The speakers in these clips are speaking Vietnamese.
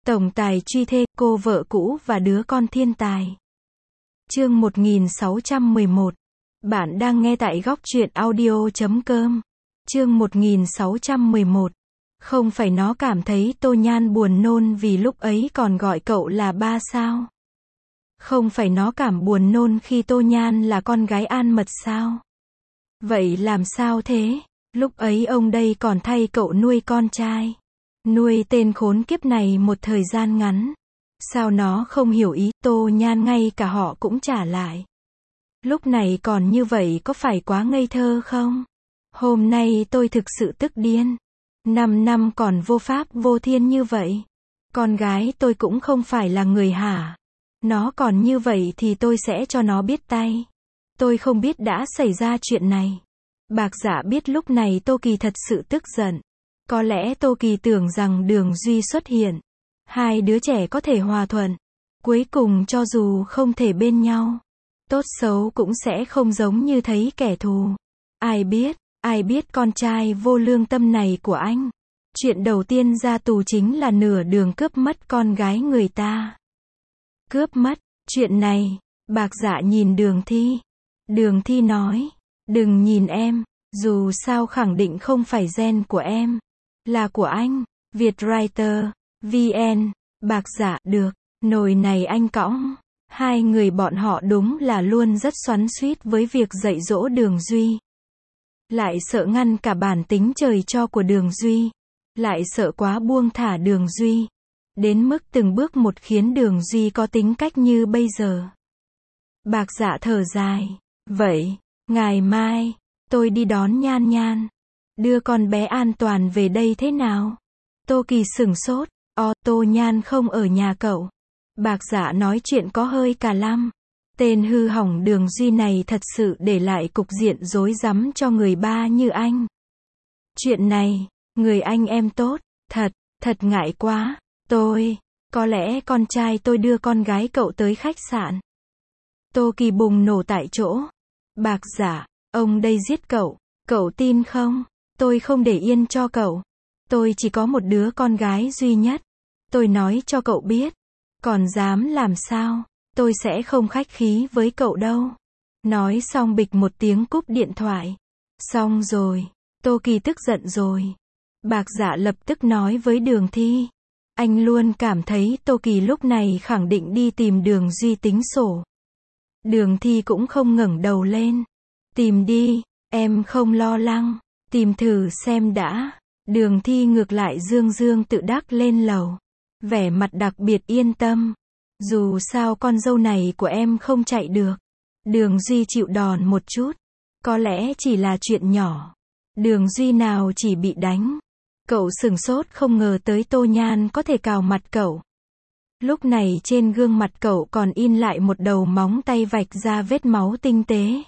Tổng tài truy thê, cô vợ cũ và đứa con thiên tài. Chương 1611. Bạn đang nghe tại góc truyện audio.com. Chương 1611. Không phải nó cảm thấy Tô Nhan buồn nôn vì lúc ấy còn gọi cậu là ba sao? Không phải nó cảm buồn nôn khi Tô Nhan là con gái An Mật sao? Vậy làm sao thế? Lúc ấy ông đây còn thay cậu nuôi con trai. Nuôi tên khốn kiếp này một thời gian ngắn. Sao nó không hiểu ý Tô Nhan, ngay cả họ cũng trả lại. Lúc này còn như vậy có phải quá ngây thơ không? Hôm nay tôi thực sự tức điên. 5 năm còn vô pháp vô thiên như vậy. Con gái tôi cũng không phải là người hả? Nó còn như vậy thì tôi sẽ cho nó biết tay. Tôi không biết đã xảy ra chuyện này. Bạc Dạ biết lúc này Tô Kỳ thật sự tức giận. Có lẽ Tô Kỳ tưởng rằng Đường Duy xuất hiện, hai đứa trẻ có thể hòa thuận. Cuối cùng cho dù không thể bên nhau, tốt xấu cũng sẽ không giống như thấy kẻ thù. Ai biết con trai vô lương tâm này của anh. Chuyện đầu tiên ra tù chính là nửa đường cướp mất con gái người ta. Cướp mất, chuyện này, Bạc Dạ nhìn Đường Thi. Đường Thi nói, đừng nhìn em, dù sao khẳng định không phải gen của em, là của anh. Vietwriter, VN, Bạc Dạ, được, nồi này anh cõng. Hai người bọn họ đúng là luôn rất xoắn xuýt với việc dạy dỗ Đường Duy. Lại sợ ngăn cả bản tính trời cho của Đường Duy. Lại sợ quá buông thả Đường Duy. Đến mức từng bước một khiến Đường Duy có tính cách như bây giờ. Bạc Dạ thở dài. Vậy, ngày mai, tôi đi đón Nhan Nhan. Đưa con bé an toàn về đây thế nào? Tô Kỳ sửng sốt. Tô Nhan không ở nhà cậu. Bạc Dạ nói chuyện có hơi cà lăm. Tên hư hỏng Đường Duy này thật sự để lại cục diện rối rắm cho người ba như anh. Chuyện này, người anh em tốt, thật ngại quá. Có lẽ con trai tôi đưa con gái cậu tới khách sạn. Tô Kỳ bùng nổ tại chỗ. Bạc Dạ, ông đây giết cậu tin không? Tôi không để yên cho cậu. Tôi chỉ có một đứa con gái duy nhất. Tôi nói cho cậu biết. Còn dám làm sao? Tôi sẽ không khách khí với cậu đâu. Nói xong bịch một tiếng cúp điện thoại. Xong rồi. Tô Kỳ tức giận rồi. Bạc Dạ lập tức nói với Đường Thi. Anh luôn cảm thấy Tô Kỳ lúc này khẳng định đi tìm Đường Duy tính sổ. Đường Thi cũng không ngẩng đầu lên. Tìm đi, em không lo lắng. Tìm thử xem đã. Đường Thi ngược lại dương tự đắc lên lầu. Vẻ mặt đặc biệt yên tâm. Dù sao con dâu này của em không chạy được. Đường Duy chịu đòn một chút. Có lẽ chỉ là chuyện nhỏ. Đường Duy nào chỉ bị đánh. Cậu sửng sốt không ngờ tới Tô Nhan có thể cào mặt cậu. Lúc này trên gương mặt cậu còn in lại một đầu móng tay vạch ra vết máu tinh tế.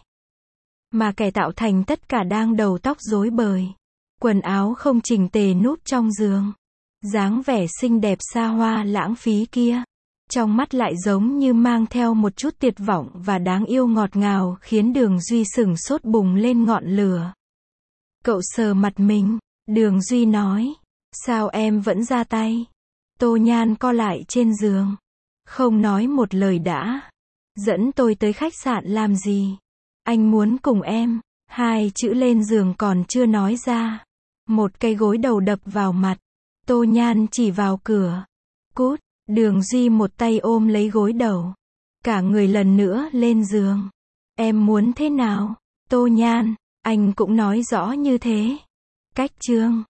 Mà kẻ tạo thành tất cả đang đầu tóc rối bời. Quần áo không chỉnh tề núp trong giường. Dáng vẻ xinh đẹp xa hoa lãng phí kia. Trong mắt lại giống như mang theo một chút tuyệt vọng và đáng yêu ngọt ngào khiến Đường Duy sửng sốt bùng lên ngọn lửa. Cậu sờ mặt mình. Đường Duy nói. Sao em vẫn ra tay? Tô Nhan co lại trên giường. Không nói một lời đã. Dẫn tôi tới khách sạn làm gì? Anh muốn cùng em. Hai chữ lên giường còn chưa nói ra. Một cây gối đầu đập vào mặt. Tô Nhan chỉ vào cửa. Cút. Đường Duy một tay ôm lấy gối đầu. Cả người lần nữa lên giường. Em muốn thế nào? Tô Nhan, anh cũng nói rõ như thế. Cách chương